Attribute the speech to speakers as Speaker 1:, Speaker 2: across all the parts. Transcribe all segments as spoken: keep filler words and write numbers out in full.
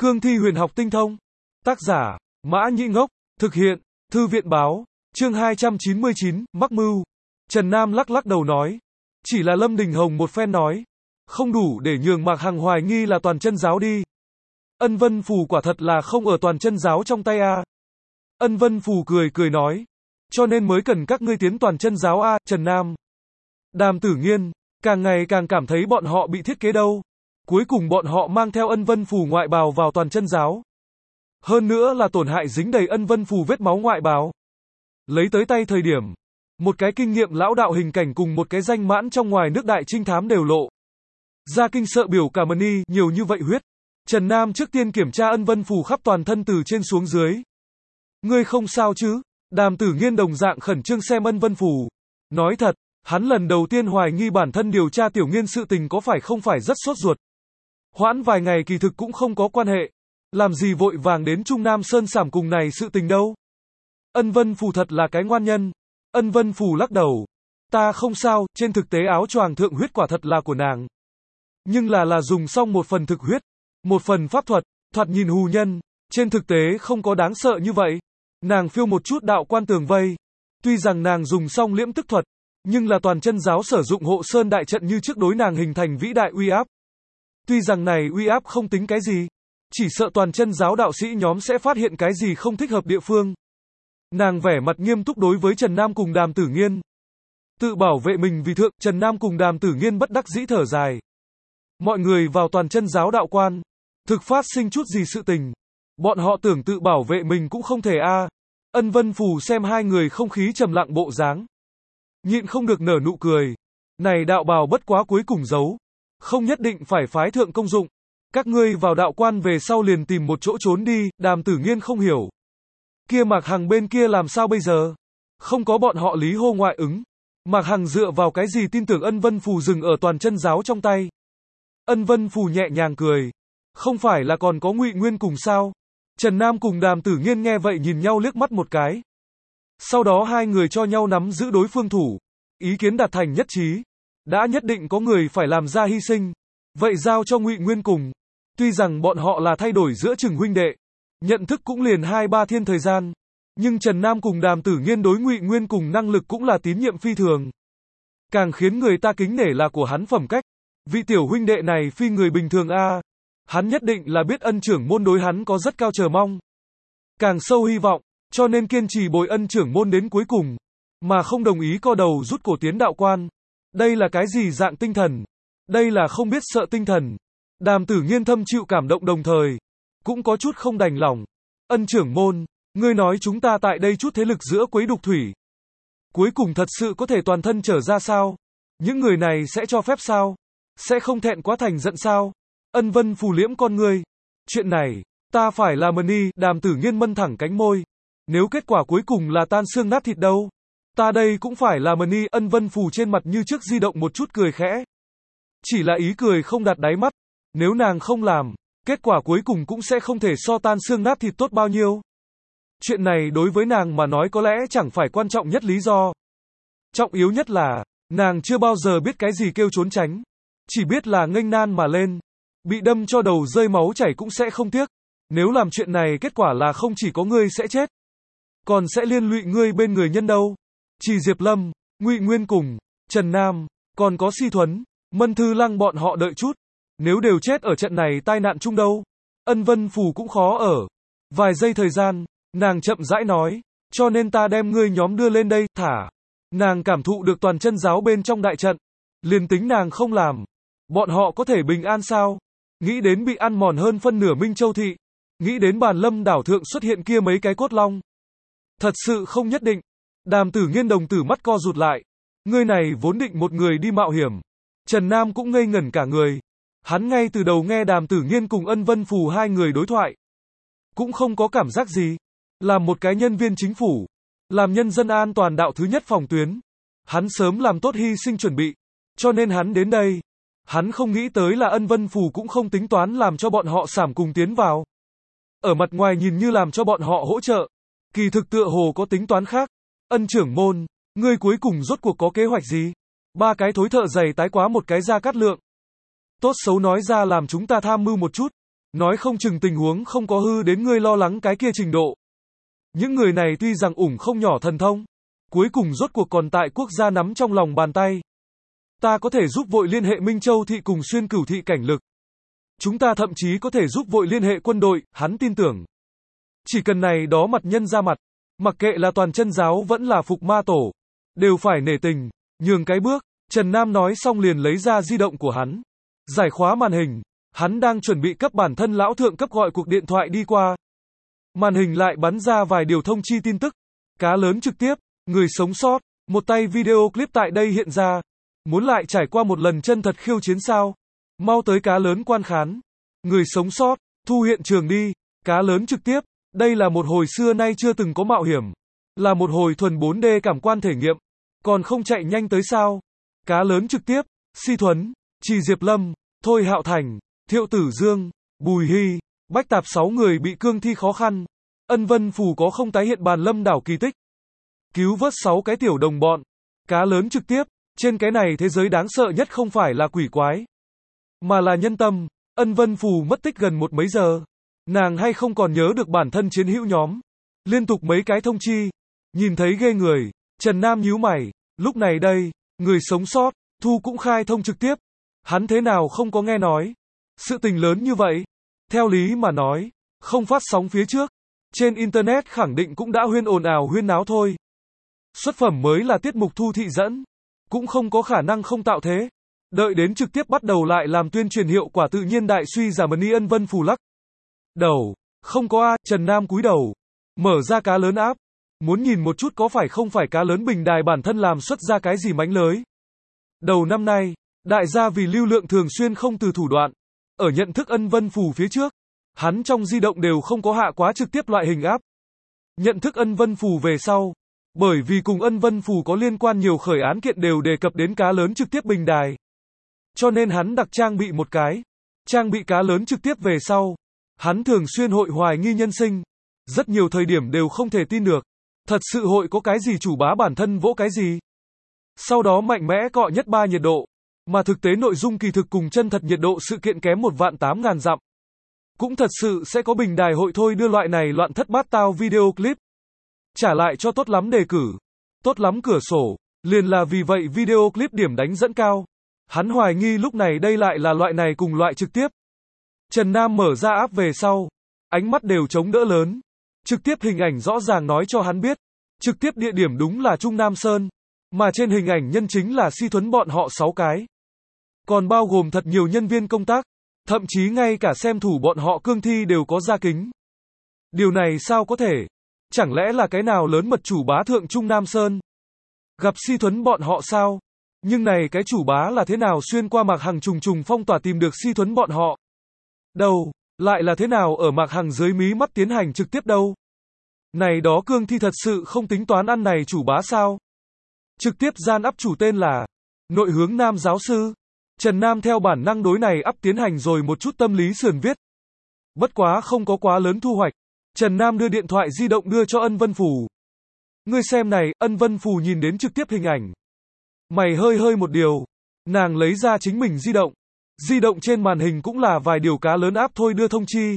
Speaker 1: Cương thi huyền học tinh thông. Tác giả, Mã Nhĩ Ngốc. Thực hiện, Thư viện báo. Chương hai trăm chín mươi chín, mắc mưu. Trần Nam lắc lắc đầu nói. Chỉ là Lâm Đình Hồng một phen nói. Không đủ để nhường Mạc Hằng hoài nghi là toàn chân giáo đi. Ân Vân Phù quả thật là không ở toàn chân giáo trong tay a. Ân Vân Phù cười cười nói. Cho nên mới cần các ngươi tiến toàn chân giáo a, Trần Nam. Đàm Tử Nghiên, càng ngày càng cảm thấy bọn họ bị thiết kế đâu. Cuối cùng bọn họ mang theo Ân Vân Phù ngoại bào vào toàn chân giáo. Hơn nữa là tổn hại dính đầy Ân Vân Phù vết máu ngoại bào. Lấy tới tay thời điểm, một cái kinh nghiệm lão đạo hình cảnh cùng một cái danh mãn trong ngoài nước đại trinh thám đều lộ. Ra kinh sợ biểu cả mần y, nhiều như vậy huyết. Trần Nam trước tiên kiểm tra Ân Vân Phù khắp toàn thân từ trên xuống dưới. Ngươi không sao chứ? Đàm Tử Nghiên đồng dạng khẩn trương xem Ân Vân Phù. Nói thật, hắn lần đầu tiên hoài nghi bản thân điều tra Tiểu Nghiên sự tình có phải không phải rất sốt ruột. Hoãn vài ngày kỳ thực cũng không có quan hệ. Làm gì vội vàng đến Trung Nam Sơn Sảm cùng này sự tình đâu. Ân Vân Phù thật là cái ngoan nhân. Ân Vân Phù lắc đầu. Ta không sao, trên thực tế áo choàng thượng huyết quả thật là của nàng. Nhưng là là dùng xong một phần thực huyết, một phần pháp thuật, thoạt nhìn hù nhân, trên thực tế không có đáng sợ như vậy. Nàng phiêu một chút đạo quan tường vây. Tuy rằng nàng dùng xong liễm tức thuật, nhưng là toàn chân giáo sử dụng hộ sơn đại trận như trước đối nàng hình thành vĩ đại uy áp. Tuy rằng này uy áp không tính cái gì, chỉ sợ toàn chân giáo đạo sĩ nhóm sẽ phát hiện cái gì không thích hợp địa phương. Nàng vẻ mặt nghiêm túc đối với Trần Nam cùng Đàm Tử Nghiên. Tự bảo vệ mình vì thượng, Trần Nam cùng Đàm Tử Nghiên bất đắc dĩ thở dài. Mọi người vào toàn chân giáo đạo quan, thực phát sinh chút gì sự tình. Bọn họ tưởng tự bảo vệ mình cũng không thể a. Ân Vân Phù xem hai người không khí trầm lặng bộ dáng, nhịn không được nở nụ cười. Này đạo bào bất quá cuối cùng giấu, không nhất định phải phái thượng công dụng. Các ngươi vào đạo quan về sau liền tìm một chỗ trốn đi. Đàm Tử Nghiên không hiểu. Kia Mạc Hằng bên kia làm sao bây giờ? Không có bọn họ Lý Hô ngoại ứng. Mạc Hằng dựa vào cái gì tin tưởng Ân Vân Phù dừng ở toàn chân giáo trong tay? Ân Vân Phù nhẹ nhàng cười. Không phải là còn có Ngụy Nguyên cùng sao? Trần Nam cùng Đàm Tử Nghiên nghe vậy nhìn nhau liếc mắt một cái. Sau đó hai người cho nhau nắm giữ đối phương thủ. Ý kiến đạt thành nhất trí. Đã nhất định có người phải làm ra hy sinh. Vậy giao cho Ngụy Nguyên cùng. Tuy rằng bọn họ là thay đổi giữa chừng huynh đệ. Nhận thức cũng liền hai ba thiên thời gian. Nhưng Trần Nam cùng Đàm Tử Nghiên đối Ngụy Nguyên cùng năng lực cũng là tín nhiệm phi thường. Càng khiến người ta kính nể là của hắn phẩm cách. Vị tiểu huynh đệ này phi người bình thường a. Hắn nhất định là biết ân trưởng môn đối hắn có rất cao chờ mong. Càng sâu hy vọng, cho nên kiên trì bồi ân trưởng môn đến cuối cùng. Mà không đồng ý co đầu rút cổ tiến đạo quan. Đây là cái gì dạng tinh thần? Đây là không biết sợ tinh thần. Đàm Tử Nghiên thâm chịu cảm động đồng thời. Cũng có chút không đành lòng. Ân trưởng môn, ngươi nói chúng ta tại đây chút thế lực giữa quấy đục thủy. Cuối cùng thật sự có thể toàn thân trở ra sao? Những người này sẽ cho phép sao? Sẽ không thẹn quá thành giận sao? Ân Vân Phù liễm con ngươi. Chuyện này, ta phải là mần y. Đàm Tử Nghiên mân thẳng cánh môi. Nếu kết quả cuối cùng là tan xương nát thịt đâu? Ta đây cũng phải là mần y. Ân Vân Phù trên mặt như trước di động một chút cười khẽ. Chỉ là ý cười không đạt đáy mắt. Nếu nàng không làm, kết quả cuối cùng cũng sẽ không thể so tan xương nát thịt tốt bao nhiêu. Chuyện này đối với nàng mà nói có lẽ chẳng phải quan trọng nhất lý do. Trọng yếu nhất là, nàng chưa bao giờ biết cái gì kêu trốn tránh. Chỉ biết là nghênh nan mà lên. Bị đâm cho đầu rơi máu chảy cũng sẽ không tiếc. Nếu làm chuyện này kết quả là không chỉ có ngươi sẽ chết, còn sẽ liên lụy ngươi bên người nhân đâu. Chỉ Diệp Lâm, Ngụy Nguyên cùng, Trần Nam, còn có Si Thuấn, Mân Thư Lăng bọn họ đợi chút. Nếu đều chết ở trận này tai nạn chung đâu. Ân Vân Phù cũng khó ở. Vài giây thời gian, nàng chậm rãi nói. Cho nên ta đem ngươi nhóm đưa lên đây, thả. Nàng cảm thụ được toàn chân giáo bên trong đại trận. Liền tính nàng không làm. Bọn họ có thể bình an sao? Nghĩ đến bị ăn mòn hơn phân nửa Minh Châu Thị. Nghĩ đến Bàn Lâm đảo thượng xuất hiện kia mấy cái cốt long. Thật sự không nhất định. Đàm Tử Nghiên đồng tử mắt co rụt lại. Ngươi này vốn định một người đi mạo hiểm. Trần Nam cũng ngây ngẩn cả người. Hắn ngay từ đầu nghe Đàm Tử Nghiên cùng Ân Vân Phù hai người đối thoại. Cũng không có cảm giác gì. Làm một cái nhân viên chính phủ. Làm nhân dân an toàn đạo thứ nhất phòng tuyến. Hắn sớm làm tốt hy sinh chuẩn bị. Cho nên hắn đến đây. Hắn không nghĩ tới là Ân Vân Phù cũng không tính toán làm cho bọn họ sảm cùng tiến vào. Ở mặt ngoài nhìn như làm cho bọn họ hỗ trợ. Kỳ thực tựa hồ có tính toán khác. Ân trưởng môn, ngươi cuối cùng rốt cuộc có kế hoạch gì? Ba cái thối thợ giày tái quá một cái Gia Cát Lượng. Tốt xấu nói ra làm chúng ta tham mưu một chút. Nói không chừng tình huống không có hư đến ngươi lo lắng cái kia trình độ. Những người này tuy rằng ủng không nhỏ thần thông, cuối cùng rốt cuộc còn tại quốc gia nắm trong lòng bàn tay. Ta có thể giúp vội liên hệ Minh Châu thị cùng Xuyên Cửu thị cảnh lực. Chúng ta thậm chí có thể giúp vội liên hệ quân đội, hắn tin tưởng. Chỉ cần này đó mặt nhân ra mặt, mặc kệ là toàn chân giáo vẫn là phục ma tổ, đều phải nể tình, nhường cái bước. Trần Nam nói xong liền lấy ra di động của hắn, giải khóa màn hình, hắn đang chuẩn bị cấp bản thân lão thượng cấp gọi cuộc điện thoại đi qua. Màn hình lại bắn ra vài điều thông chi tin tức, cá lớn trực tiếp, người sống sót, một tay video clip tại đây hiện ra. Muốn lại trải qua một lần chân thật khiêu chiến sao? Mau tới cá lớn quan khán. Người sống sót, thu hiện trường đi, cá lớn trực tiếp, đây là một hồi xưa nay chưa từng có mạo hiểm. Là một hồi thuần bốn D cảm quan thể nghiệm, còn không chạy nhanh tới sao? Cá lớn trực tiếp, Si Thuấn, Trì Diệp Lâm, Thôi Hạo Thành, Thiệu Tử Dương, Bùi Hy, Bách Tạp sáu người bị cương thi khó khăn. Ân Vân Phù có không tái hiện bàn lâm đảo kỳ tích. Cứu vớt sáu cái tiểu đồng bọn. Cá lớn trực tiếp, trên cái này thế giới đáng sợ nhất không phải là quỷ quái, mà là nhân tâm. Ân Vân Phù mất tích gần một mấy giờ. Nàng hay không còn nhớ được bản thân chiến hữu nhóm. Liên tục mấy cái thông chi. Nhìn thấy ghê người, Trần Nam nhíu mày. Lúc này đây, người sống sót, Thu cũng khai thông trực tiếp. Hắn thế nào không có nghe nói. Sự tình lớn như vậy. Theo lý mà nói, không phát sóng phía trước. Trên Internet khẳng định cũng đã huyên ồn ào huyên náo thôi. Xuất phẩm mới là tiết mục thu thị dẫn. Cũng không có khả năng không tạo thế. Đợi đến trực tiếp bắt đầu lại làm tuyên truyền hiệu quả tự nhiên đại suy giả mani. Ân Vân Phù lắc đầu. Không có a. Trần Nam cúi đầu. Mở ra cá lớn áp. Muốn nhìn một chút có phải không phải cá lớn bình đài bản thân làm xuất ra cái gì mánh lới. Đầu năm nay, đại gia vì lưu lượng thường xuyên không từ thủ đoạn. Ở nhận thức Ân Vân Phù phía trước, hắn trong di động đều không có hạ quá trực tiếp loại hình áp. Nhận thức Ân Vân Phù về sau, bởi vì cùng Ân Vân Phù có liên quan nhiều khởi án kiện đều đề cập đến cá lớn trực tiếp bình đài. Cho nên hắn đặc trang bị một cái. Trang bị cá lớn trực tiếp về sau. Hắn thường xuyên hội hoài nghi nhân sinh. Rất nhiều thời điểm đều không thể tin được. Thật sự hội có cái gì chủ bá bản thân vỗ cái gì. Sau đó mạnh mẽ cọ nhất ba nhiệt độ. Mà thực tế nội dung kỳ thực cùng chân thật nhiệt độ sự kiện kém một vạn tám ngàn dặm. Cũng thật sự sẽ có bình đài hội thôi đưa loại này loạn thất bát tao video clip. Trả lại cho tốt lắm đề cử. Tốt lắm cửa sổ. Liền là vì vậy video clip điểm đánh dẫn cao. Hắn hoài nghi lúc này đây lại là loại này cùng loại trực tiếp. Trần Nam mở ra app về sau. Ánh mắt đều chống đỡ lớn. Trực tiếp hình ảnh rõ ràng nói cho hắn biết. Trực tiếp địa điểm đúng là Trung Nam Sơn. Mà trên hình ảnh nhân chính là Si Thuấn bọn họ sáu cái. Còn bao gồm thật nhiều nhân viên công tác. Thậm chí ngay cả xem thủ bọn họ cương thi đều có ra kính. Điều này sao có thể? Chẳng lẽ là cái nào lớn mật chủ bá thượng Trung Nam Sơn? Gặp Si Thuấn bọn họ sao? Nhưng này cái chủ bá là thế nào xuyên qua Mạc Hằng trùng trùng phong tỏa tìm được Si Thuấn bọn họ? Đâu? Lại là thế nào ở Mạc Hằng dưới mí mắt tiến hành trực tiếp đâu? Này đó cương thi thật sự không tính toán ăn này chủ bá sao? Trực tiếp gian ắp chủ tên là Nội Hướng Nam Giáo Sư. Trần Nam theo bản năng đối này ắp tiến hành rồi một chút tâm lý sườn viết. Bất quá không có quá lớn thu hoạch. Trần Nam đưa điện thoại di động đưa cho Ân Vân Phù. Ngươi xem này. Ân Vân Phù nhìn đến trực tiếp hình ảnh. Mày hơi hơi một điều. Nàng lấy ra chính mình di động. Di động trên màn hình cũng là vài điều cá lớn áp thôi đưa thông chi.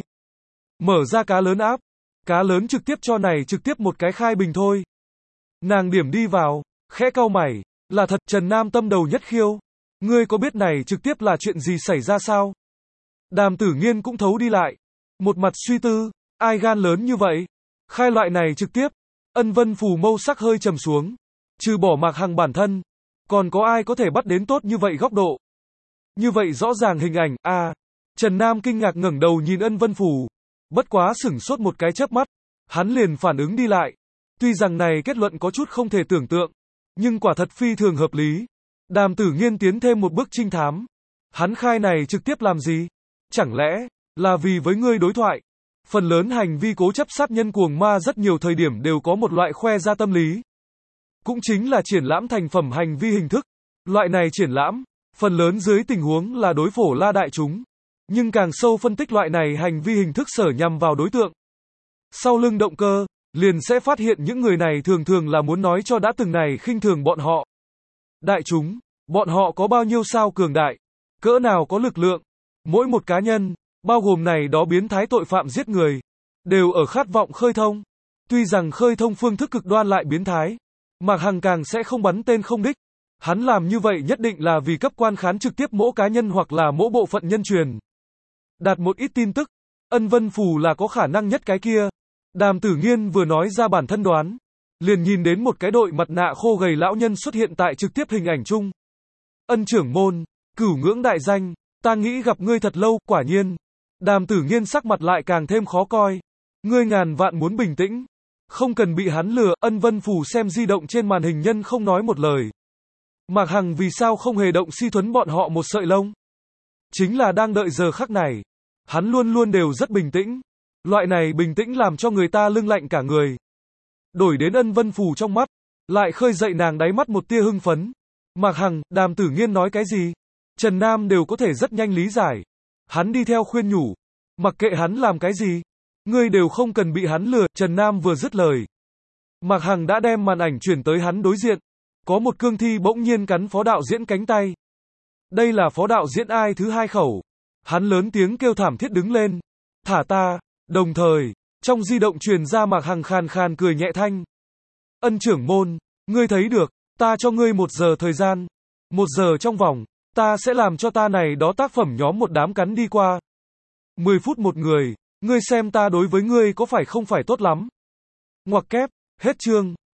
Speaker 1: Mở ra cá lớn áp. Cá lớn trực tiếp cho này trực tiếp một cái khai bình thôi. Nàng điểm đi vào. Khẽ cau mày. Là thật. Trần Nam tâm đầu nhất khiêu. Ngươi có biết này trực tiếp là chuyện gì xảy ra sao? Đàm Tử Nghiên cũng thấu đi lại. Một mặt suy tư. Ai gan lớn như vậy? Khai loại này trực tiếp. Ân Vân Phù mâu sắc hơi trầm xuống. Trừ bỏ Mạc Hằng bản thân. Còn có ai có thể bắt đến tốt như vậy góc độ? Như vậy rõ ràng hình ảnh. À. Trần Nam kinh ngạc ngẩng đầu nhìn Ân Vân Phù. Bất quá sửng sốt một cái chớp mắt. Hắn liền phản ứng đi lại. Tuy rằng này kết luận có chút không thể tưởng tượng. Nhưng quả thật phi thường hợp lý. Đàm Tử Nghiên tiến thêm một bước trinh thám. Hắn khai này trực tiếp làm gì? Chẳng lẽ là vì với ngươi đối thoại? Phần lớn hành vi cố chấp sát nhân cuồng ma rất nhiều thời điểm đều có một loại khoe ra tâm lý. Cũng chính là triển lãm thành phẩm hành vi hình thức. Loại này triển lãm, phần lớn dưới tình huống là đối phổ la đại chúng. Nhưng càng sâu phân tích loại này hành vi hình thức sở nhằm vào đối tượng. Sau lưng động cơ, liền sẽ phát hiện những người này thường thường là muốn nói cho đã từng này khinh thường bọn họ. Đại chúng, bọn họ có bao nhiêu sao cường đại, cỡ nào có lực lượng. Mỗi một cá nhân, bao gồm này đó biến thái tội phạm giết người, đều ở khát vọng khơi thông. Tuy rằng khơi thông phương thức cực đoan lại biến thái, Mạc Hằng càng sẽ không bắn tên không đích. Hắn làm như vậy nhất định là vì cấp quan khán trực tiếp mỗi cá nhân hoặc là mỗi bộ phận nhân truyền. Đạt một ít tin tức, Ân Vân Phù là có khả năng nhất cái kia. Đàm Tử Nghiên vừa nói ra bản thân đoán, liền nhìn đến một cái đội mặt nạ khô gầy lão nhân xuất hiện tại trực tiếp hình ảnh chung. Ân trưởng môn, cửu ngưỡng đại danh, ta nghĩ gặp ngươi thật lâu, quả nhiên. Đàm Tử Nghiên sắc mặt lại càng thêm khó coi. Ngươi ngàn vạn muốn bình tĩnh, không cần bị hắn lừa. Ân Vân Phù xem di động trên màn hình nhân không nói một lời. Mạc Hằng vì sao không hề động si thuấn bọn họ một sợi lông? Chính là đang đợi giờ khắc này. Hắn luôn luôn đều rất bình tĩnh. Loại này bình tĩnh làm cho người ta lưng lạnh cả người. Đổi đến Ân Vân Phù trong mắt, lại khơi dậy nàng đáy mắt một tia hưng phấn. Mạc Hằng, Đàm Tử Nghiên nói cái gì? Trần Nam đều có thể rất nhanh lý giải. Hắn đi theo khuyên nhủ. Mặc kệ hắn làm cái gì, ngươi đều không cần bị hắn lừa. Trần Nam vừa dứt lời, Mạc Hằng đã đem màn ảnh chuyển tới hắn đối diện. Có một cương thi bỗng nhiên cắn phó đạo diễn cánh tay. Đây là phó đạo diễn ai thứ hai khẩu. Hắn lớn tiếng kêu thảm thiết đứng lên. Thả ta. Đồng thời, trong di động truyền ra Mạc Hằng khàn khàn cười nhẹ thanh. Ân trưởng môn, ngươi thấy được, ta cho ngươi một giờ thời gian. Một giờ trong vòng, ta sẽ làm cho ta này đó tác phẩm nhóm một đám cắn đi qua. Mười phút một người, ngươi xem ta đối với ngươi có phải không phải tốt lắm. Ngoặc kép, hết chương.